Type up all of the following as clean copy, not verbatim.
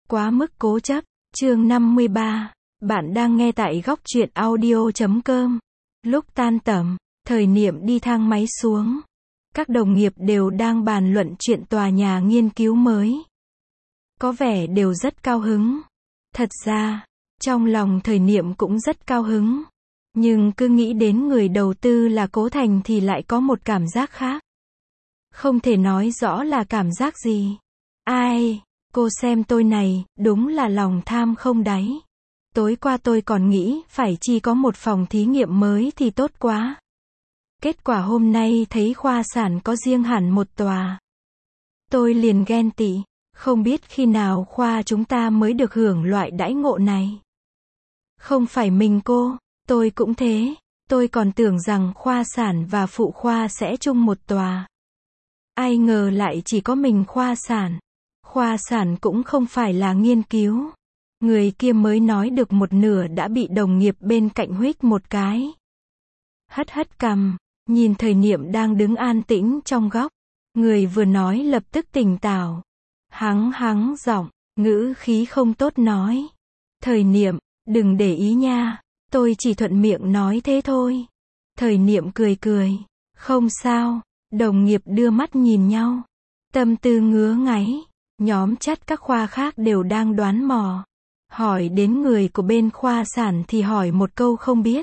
Quá mức cố chấp, chương 53. Bạn đang nghe tại góc truyện audio.com. Lúc tan tầm, Thời Niệm đi thang máy xuống. Các đồng nghiệp đều đang bàn luận chuyện tòa nhà nghiên cứu mới. Có vẻ đều rất cao hứng. Thật ra, trong lòng Thời Niệm cũng rất cao hứng. Nhưng cứ nghĩ đến người đầu tư là Cố Thành thì lại có một cảm giác khác. Không thể nói rõ là cảm giác gì. Ai, cô xem tôi này, đúng là lòng tham không đáy. Tối qua tôi còn nghĩ phải chi có một phòng thí nghiệm mới thì tốt quá. Kết quả hôm nay thấy khoa sản có riêng hẳn một tòa. Tôi liền ghen tị, không biết khi nào khoa chúng ta mới được hưởng loại đãi ngộ này. Không phải mình cô, tôi cũng thế, tôi còn tưởng rằng khoa sản và phụ khoa sẽ chung một tòa. Ai ngờ lại chỉ có mình khoa sản. Khoa sản cũng không phải là nghiên cứu. Người kia mới nói được một nửa đã bị đồng nghiệp bên cạnh huých một cái. Hất hất cằm, nhìn Thời Niệm đang đứng an tĩnh trong góc. Người vừa nói lập tức tỉnh táo. Hắng giọng, ngữ khí không tốt nói. Thời Niệm, đừng để ý nha, tôi chỉ thuận miệng nói thế thôi. Thời Niệm cười. Không sao, đồng nghiệp đưa mắt nhìn nhau. Tâm tư ngứa ngáy. Nhóm chắt các khoa khác đều đang đoán mò. Hỏi đến người của bên khoa sản thì hỏi một câu không biết.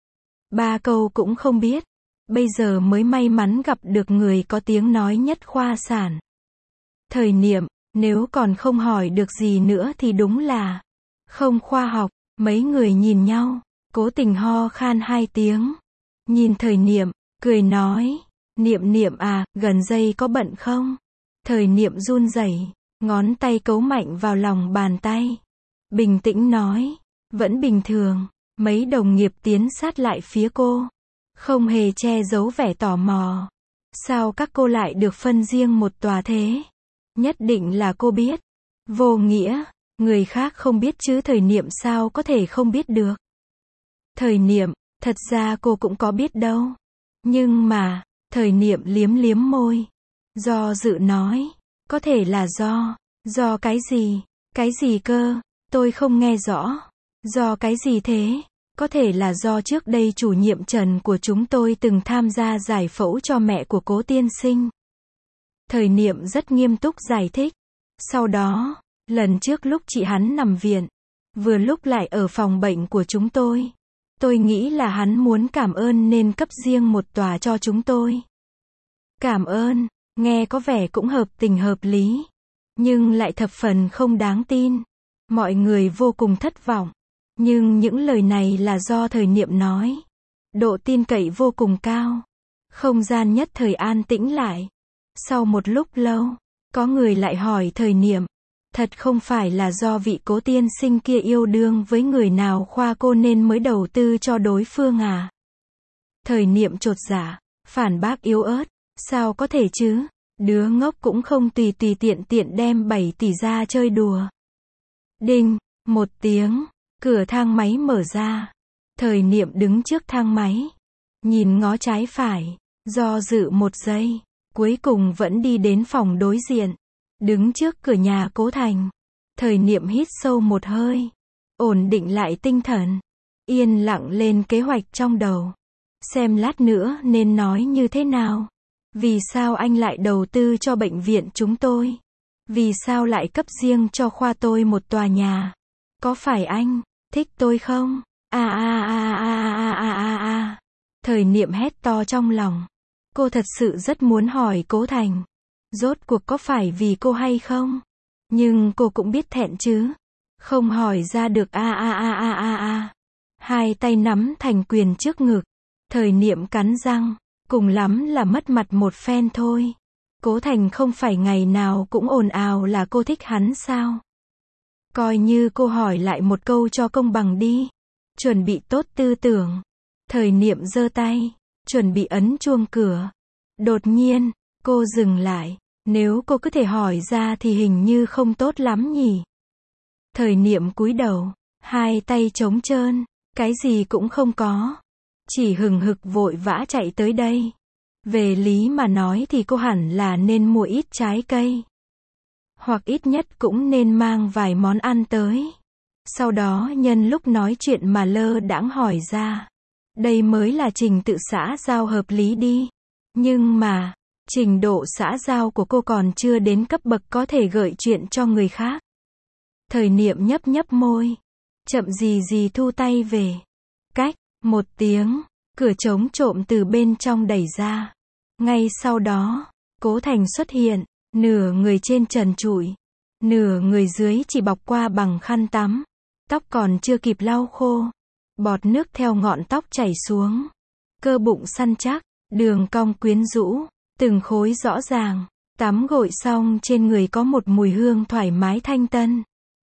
3 câu cũng không biết. Bây giờ mới may mắn gặp được người có tiếng nói nhất khoa sản. Thời Niệm, nếu còn không hỏi được gì nữa thì đúng là không khoa học. Mấy người nhìn nhau, cố tình ho khan 2 tiếng. Nhìn Thời Niệm, cười nói, Niệm à, gần đây có bận không? Thời Niệm run rẩy, ngón tay cấu mạnh vào lòng bàn tay. Bình tĩnh nói, vẫn bình thường. Mấy đồng nghiệp tiến sát lại phía cô. Không hề che giấu vẻ tò mò. Sao các cô lại được phân riêng một tòa thế? Nhất định là cô biết. Vô nghĩa, người khác không biết chứ Thời Niệm sao có thể không biết được. Thời Niệm, thật ra cô cũng có biết đâu. Nhưng mà, Thời Niệm liếm môi. Do dự nói, có thể là do cái gì cơ, tôi không nghe rõ. Do cái gì thế? Có thể là do trước đây chủ nhiệm Trần của chúng tôi từng tham gia giải phẫu cho mẹ của Cố tiên sinh. Thời Niệm rất nghiêm túc giải thích. Sau đó, lần trước lúc chị hắn nằm viện, vừa lúc lại ở phòng bệnh của chúng tôi nghĩ là hắn muốn cảm ơn nên cấp riêng một tòa cho chúng tôi. Cảm ơn, nghe có vẻ cũng hợp tình hợp lý, nhưng lại thập phần không đáng tin. Mọi người vô cùng thất vọng. Nhưng những lời này là do Thời Niệm nói. Độ tin cậy vô cùng cao. Không gian nhất thời an tĩnh lại. Sau một lúc lâu, có người lại hỏi Thời Niệm, thật không phải là do vị Cố tiên sinh kia yêu đương với người nào khoa cô nên mới đầu tư cho đối phương à? Thời Niệm chột dạ, phản bác yếu ớt, sao có thể chứ? Đứa ngốc cũng không tùy tiện đem 7 tỷ ra chơi đùa. Đinh, một tiếng, cửa thang máy mở ra. Thời Niệm đứng trước thang máy, nhìn ngó trái phải, do dự một giây, cuối cùng vẫn đi đến phòng đối diện. Đứng trước cửa nhà Cố Thành, Thời Niệm hít sâu một hơi, ổn định lại tinh thần, yên lặng lên kế hoạch trong đầu. Xem lát nữa nên nói như thế nào. Vì sao anh lại đầu tư cho bệnh viện chúng tôi? Vì sao lại cấp riêng cho khoa tôi một tòa nhà? Có phải anh thích tôi không? Thời Niệm hét to trong lòng. Cô thật sự rất muốn hỏi Cố Thành, rốt cuộc có phải vì cô hay không? Nhưng cô cũng biết thẹn chứ. Không hỏi ra được Hai tay nắm thành quyền trước ngực. Thời Niệm cắn răng, cùng lắm là mất mặt một phen thôi. Cố Thành không phải ngày nào cũng ồn ào là cô thích hắn sao? Coi như cô hỏi lại một câu cho công bằng đi. Chuẩn bị tốt tư tưởng. Thời Niệm giơ tay, chuẩn bị ấn chuông cửa. Đột nhiên, cô dừng lại. Nếu cô cứ thể hỏi ra thì hình như không tốt lắm nhỉ. Thời Niệm cúi đầu, hai tay trống trơn, cái gì cũng không có. Chỉ hừng hực vội vã chạy tới đây. Về lý mà nói thì cô hẳn là nên mua ít trái cây. hoặc ít nhất cũng nên mang vài món ăn tới. Sau đó nhân lúc nói chuyện mà lơ đãng hỏi ra. Đây mới là trình tự xã giao hợp lý đi. Nhưng mà, trình độ xã giao của cô còn chưa đến cấp bậc có thể gợi chuyện cho người khác. Thời niệm nhấp nhấp môi. Chậm gì gì thu tay về. Cách, một tiếng, cửa trống trộm từ bên trong đẩy ra. Ngay sau đó, Cố Thành xuất hiện, nửa người trên trần trụi, nửa người dưới chỉ bọc qua bằng khăn tắm. Tóc còn chưa kịp lau khô. Bọt nước theo ngọn tóc chảy xuống. Cơ bụng săn chắc, đường cong quyến rũ, từng khối rõ ràng. Tắm gội xong trên người có một mùi hương thoải mái thanh tân.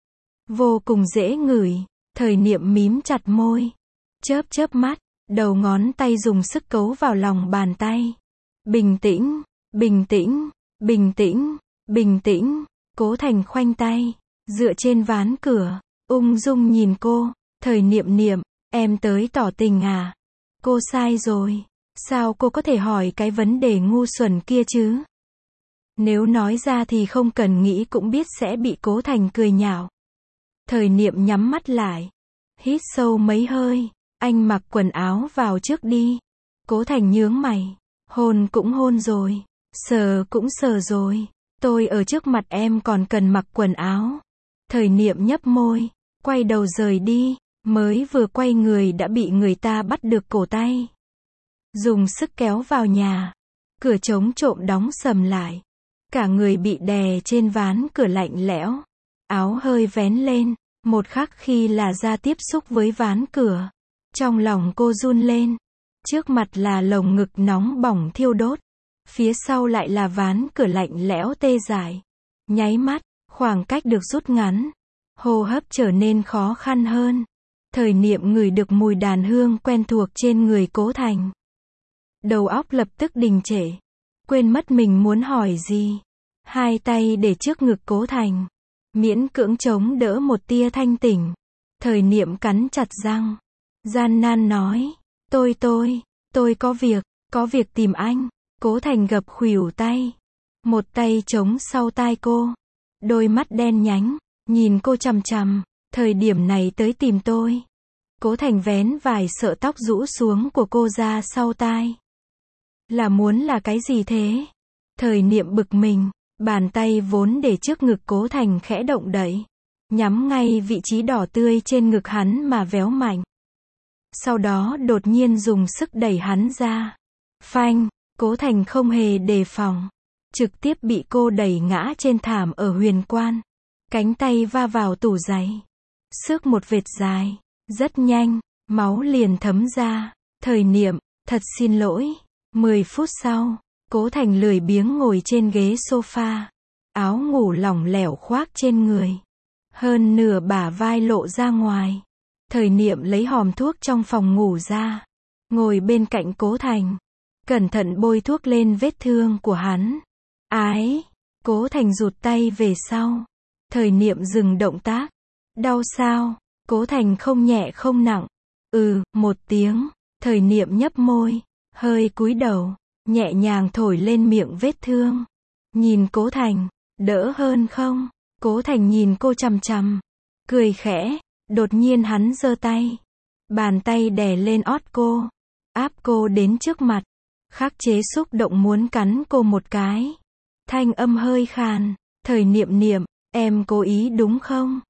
Vô cùng dễ ngửi, thời niệm mím chặt môi. Chớp chớp mắt, đầu ngón tay dùng sức cấu vào lòng bàn tay. Bình tĩnh, bình tĩnh, bình tĩnh, bình tĩnh. Cố Thành khoanh tay, dựa trên ván cửa, ung dung nhìn cô. Thời niệm niệm, em tới tỏ tình à? Cô sai rồi. Sao cô có thể hỏi cái vấn đề ngu xuẩn kia chứ? Nếu nói ra thì không cần nghĩ cũng biết sẽ bị Cố Thành cười nhạo. Thời niệm nhắm mắt lại. Hít sâu mấy hơi. Anh mặc quần áo vào trước đi. Cố Thành nhướng mày. Hôn cũng hôn rồi. Sờ cũng sờ rồi. Tôi ở trước mặt em còn cần mặc quần áo. Thời niệm nhấp môi. Quay đầu rời đi. Mới vừa quay người đã bị người ta bắt được cổ tay. Dùng sức kéo vào nhà. Cửa trống trộm đóng sầm lại. Cả người bị đè trên ván cửa lạnh lẽo. Áo hơi vén lên. Một khắc khi là ra tiếp xúc với ván cửa. Trong lòng cô run lên. Trước mặt là lồng ngực nóng bỏng thiêu đốt. Phía sau lại là ván cửa lạnh lẽo tê dại. Nháy mắt, khoảng cách được rút ngắn. Hô hấp trở nên khó khăn hơn. Thời niệm ngửi được mùi đàn hương quen thuộc trên người Cố Thành. Đầu óc lập tức đình trệ. Quên mất mình muốn hỏi gì. Hai tay để trước ngực Cố Thành. Miễn cưỡng chống đỡ một tia thanh tỉnh. Thời niệm cắn chặt răng. Gian nan nói. Tôi có việc tìm anh. Cố Thành gập khuỷu tay. Một tay chống sau tai cô. Đôi mắt đen nhánh. Nhìn cô chằm chằm. Thời điểm này tới tìm tôi. Cố Thành vén vài sợi tóc rũ xuống của cô ra sau tai. Là muốn là cái gì thế? Thời niệm bực mình. Bàn tay vốn để trước ngực Cố Thành khẽ động đậy. Nhắm ngay vị trí đỏ tươi trên ngực hắn mà véo mạnh. Sau đó đột nhiên dùng sức đẩy hắn ra. Phanh, Cố Thành không hề đề phòng. Trực tiếp bị cô đẩy ngã trên thảm ở Huyền Quan. Cánh tay va vào tủ giày. Xước một vệt dài. Rất nhanh, máu liền thấm ra. Thời niệm, thật xin lỗi. 10 phút sau, Cố Thành lười biếng ngồi trên ghế sofa. Áo ngủ lỏng lẻo khoác trên người. Hơn nửa bả vai lộ ra ngoài. Thời niệm lấy hòm thuốc trong phòng ngủ ra. Ngồi bên cạnh Cố Thành. Cẩn thận bôi thuốc lên vết thương của hắn. Ái! Cố Thành rụt tay về sau. Thời niệm dừng động tác. Đau sao? Cố Thành không nhẹ không nặng. Một tiếng. Thời niệm nhấp môi. Hơi cúi đầu. Nhẹ nhàng thổi lên miệng vết thương. Nhìn Cố Thành. Đỡ hơn không? Cố Thành nhìn cô chằm chằm. Cười khẽ. Đột nhiên hắn giơ tay. Bàn tay đè lên ót cô. Áp cô đến trước mặt. Khắc chế xúc động muốn cắn cô một cái. Thanh âm hơi khàn. Thời niệm niệm. Em cố ý đúng không?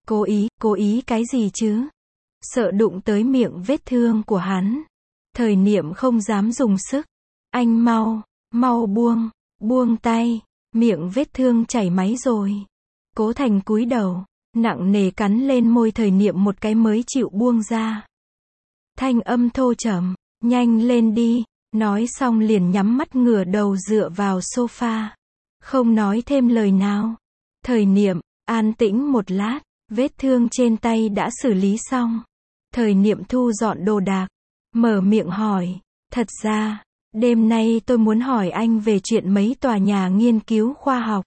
Cố ý cái gì chứ? Sợ đụng tới miệng vết thương của hắn. Thời niệm không dám dùng sức. Anh mau buông tay. Miệng vết thương chảy máy rồi. Cố Thành cúi đầu. Nặng nề cắn lên môi thời niệm một cái mới chịu buông ra. Thanh âm thô trầm. Nhanh lên đi. Nói xong liền nhắm mắt ngửa đầu dựa vào sofa. Không nói thêm lời nào. Thời niệm, an tĩnh một lát. Vết thương trên tay đã xử lý xong. Thời niệm thu dọn đồ đạc. Mở miệng hỏi. Thật ra, đêm nay tôi muốn hỏi anh về chuyện mấy tòa nhà nghiên cứu khoa học.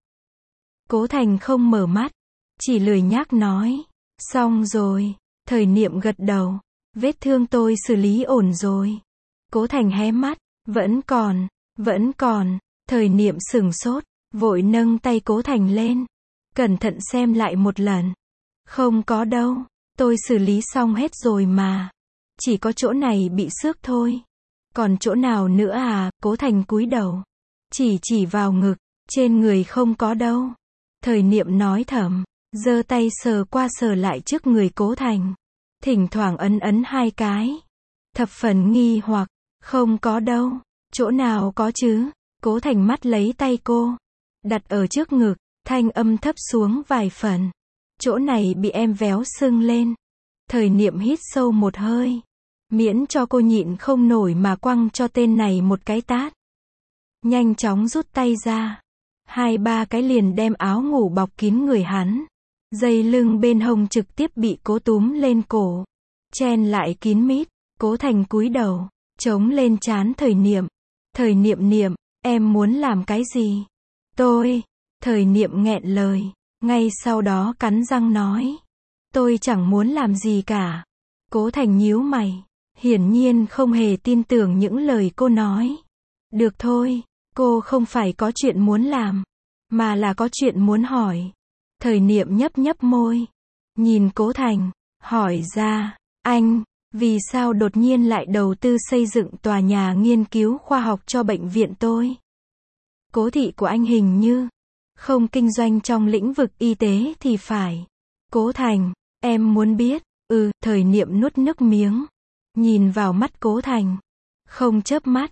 Cố Thành không mở mắt. Chỉ lười nhác nói. Xong rồi. Thời niệm gật đầu. Vết thương tôi xử lý ổn rồi. Cố Thành hé mắt. Vẫn còn. Thời niệm sửng sốt. Vội nâng tay Cố Thành lên. Cẩn thận xem lại một lần. Không có đâu, tôi xử lý xong hết rồi mà. Chỉ có chỗ này bị xước thôi. Còn chỗ nào nữa à? Cố Thành cúi đầu. Chỉ vào ngực, trên người không có đâu. Thời Niệm nói thầm, giơ tay sờ qua sờ lại trước người Cố Thành. Thỉnh thoảng ấn hai cái. Thập phần nghi hoặc, không có đâu. Chỗ nào có chứ? Cố Thành mắt lấy tay cô, đặt ở trước ngực, thanh âm thấp xuống vài phần. Chỗ này bị em véo sưng lên. Thời Niệm hít sâu một hơi. Miễn cho cô nhịn không nổi mà quăng cho tên này một cái tát. Nhanh chóng rút tay ra. 2-3 cái liền đem áo ngủ bọc kín người hắn. Dây lưng bên hông trực tiếp bị Cố túm lên cổ. Chen lại kín mít. Cố Thành cúi đầu, chống lên trán Thời Niệm. Thời Niệm, em muốn làm cái gì? Thời Niệm nghẹn lời. Ngay sau đó cắn răng nói. Tôi chẳng muốn làm gì cả. Cố Thành nhíu mày. Hiển nhiên không hề tin tưởng những lời cô nói. Được thôi, cô không phải có chuyện muốn làm, mà là có chuyện muốn hỏi. Thời Niệm nhấp môi. Nhìn Cố Thành, hỏi ra, anh, vì sao đột nhiên lại đầu tư xây dựng tòa nhà nghiên cứu khoa học cho bệnh viện tôi? Cố thị của anh hình như không kinh doanh trong lĩnh vực y tế thì phải. Cố Thành, em muốn biết. Thời Niệm nuốt nước miếng. Nhìn vào mắt Cố Thành. Không chớp mắt.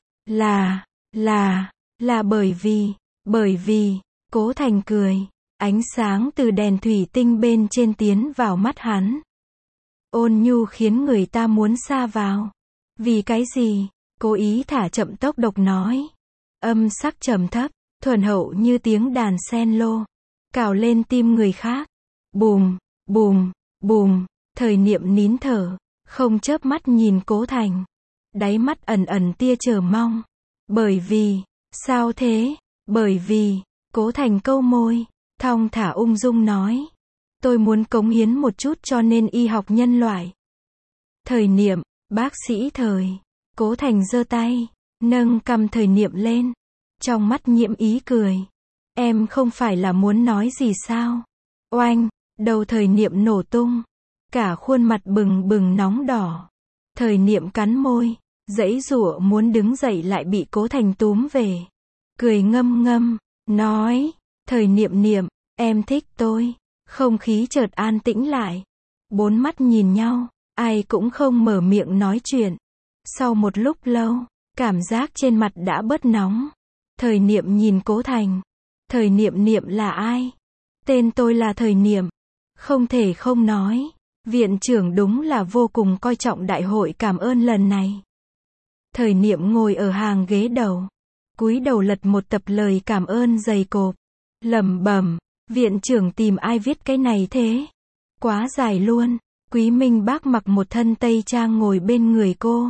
Là bởi vì, Cố Thành cười. Ánh sáng từ đèn thủy tinh bên trên tiến vào mắt hắn. Ôn nhu khiến người ta muốn sa vào. Vì cái gì? Cố ý thả chậm tốc độc nói. Âm sắc trầm thấp, thuần hậu như tiếng đàn cello. Cào lên tim người khác. Bùm, bùm, bùm. Thời Niệm nín thở, không chớp mắt nhìn Cố Thành. Đáy mắt ẩn tia chờ mong. Bởi vì, sao thế? Bởi vì, Cố Thành câu môi, thong thả ung dung nói. Tôi muốn cống hiến một chút cho nên y học nhân loại. Thời Niệm, bác sĩ Thời. Cố Thành giơ tay, nâng cằm Thời Niệm lên. Trong mắt nhiễm ý cười. Em không phải là muốn nói gì sao? Oanh, đầu Thời Niệm nổ tung. Cả khuôn mặt bừng bừng nóng đỏ. Thời Niệm cắn môi, giãy giụa muốn đứng dậy lại bị Cố Thành túm về. Cười ngâm, nói, Thời Niệm, em thích tôi. Không khí chợt an tĩnh lại. Bốn mắt nhìn nhau, ai cũng không mở miệng nói chuyện. Sau một lúc lâu, cảm giác trên mặt đã bớt nóng. Thời Niệm nhìn Cố Thành. Thời Niệm là ai? Tên tôi là Thời Niệm. Không thể không nói. Viện trưởng đúng là vô cùng coi trọng đại hội cảm ơn lần này. Thời Niệm ngồi ở hàng ghế đầu. Cúi đầu lật một tập lời cảm ơn dày cộp. Lẩm bẩm, viện trưởng tìm ai viết cái này thế? Quá dài luôn. Quý Minh Bác mặc một thân tây trang ngồi bên người cô.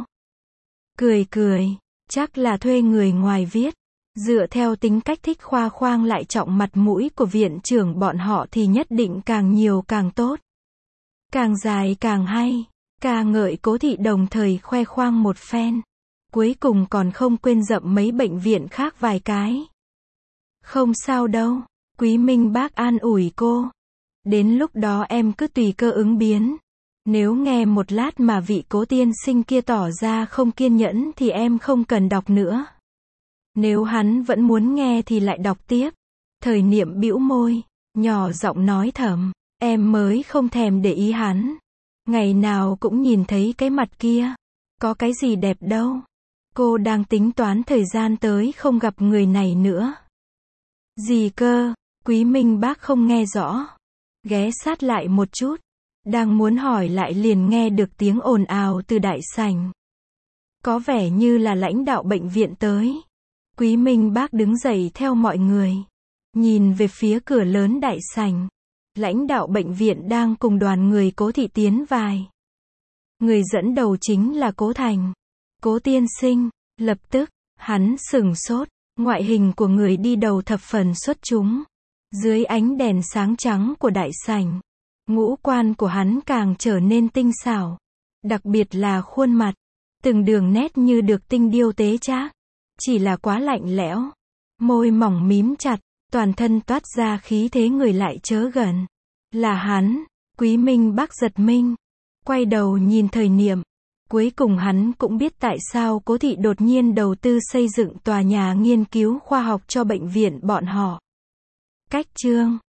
Cười, chắc là thuê người ngoài viết. Dựa theo tính cách thích khoa khoang lại trọng mặt mũi của viện trưởng bọn họ thì nhất định càng nhiều càng tốt. Càng dài càng hay. Ca ngợi Cố thị đồng thời khoe khoang một phen. Cuối cùng còn không quên dậm mấy bệnh viện khác vài cái. Không sao đâu. Quý Minh Bác an ủi cô. Đến lúc đó em cứ tùy cơ ứng biến. Nếu nghe một lát mà vị Cố tiên sinh kia tỏ ra không kiên nhẫn thì em không cần đọc nữa. Nếu hắn vẫn muốn nghe thì lại đọc tiếp. Thời Niệm bĩu môi, nhỏ giọng nói thầm, em mới không thèm để ý hắn. Ngày nào cũng nhìn thấy cái mặt kia. Có cái gì đẹp đâu. Cô đang tính toán thời gian tới không gặp người này nữa. Gì cơ? Quý Minh Bác không nghe rõ. Ghé sát lại một chút. Đang muốn hỏi lại liền nghe được tiếng ồn ào từ đại sảnh. Có vẻ như là lãnh đạo bệnh viện tới. Quý Minh Bác đứng dậy theo mọi người. Nhìn về phía cửa lớn đại sảnh. Lãnh đạo bệnh viện đang cùng đoàn người Cố thị tiến vài. Người dẫn đầu chính là Cố Thành. Cố tiên sinh. Lập tức, hắn sửng sốt. Ngoại hình của người đi đầu thập phần xuất chúng. Dưới ánh đèn sáng trắng của đại sảnh, ngũ quan của hắn càng trở nên tinh xảo. Đặc biệt là khuôn mặt. Từng đường nét như được tinh điêu tế trác. Chỉ là quá lạnh lẽo. Môi mỏng mím chặt. toàn thân toát ra khí thế người lại chớ gần. Là hắn, Quý Minh Bắc giật mình, quay đầu nhìn Thời Niệm. Cuối cùng hắn cũng biết tại sao Cố thị đột nhiên đầu tư xây dựng tòa nhà nghiên cứu khoa học cho bệnh viện bọn họ. Cách chương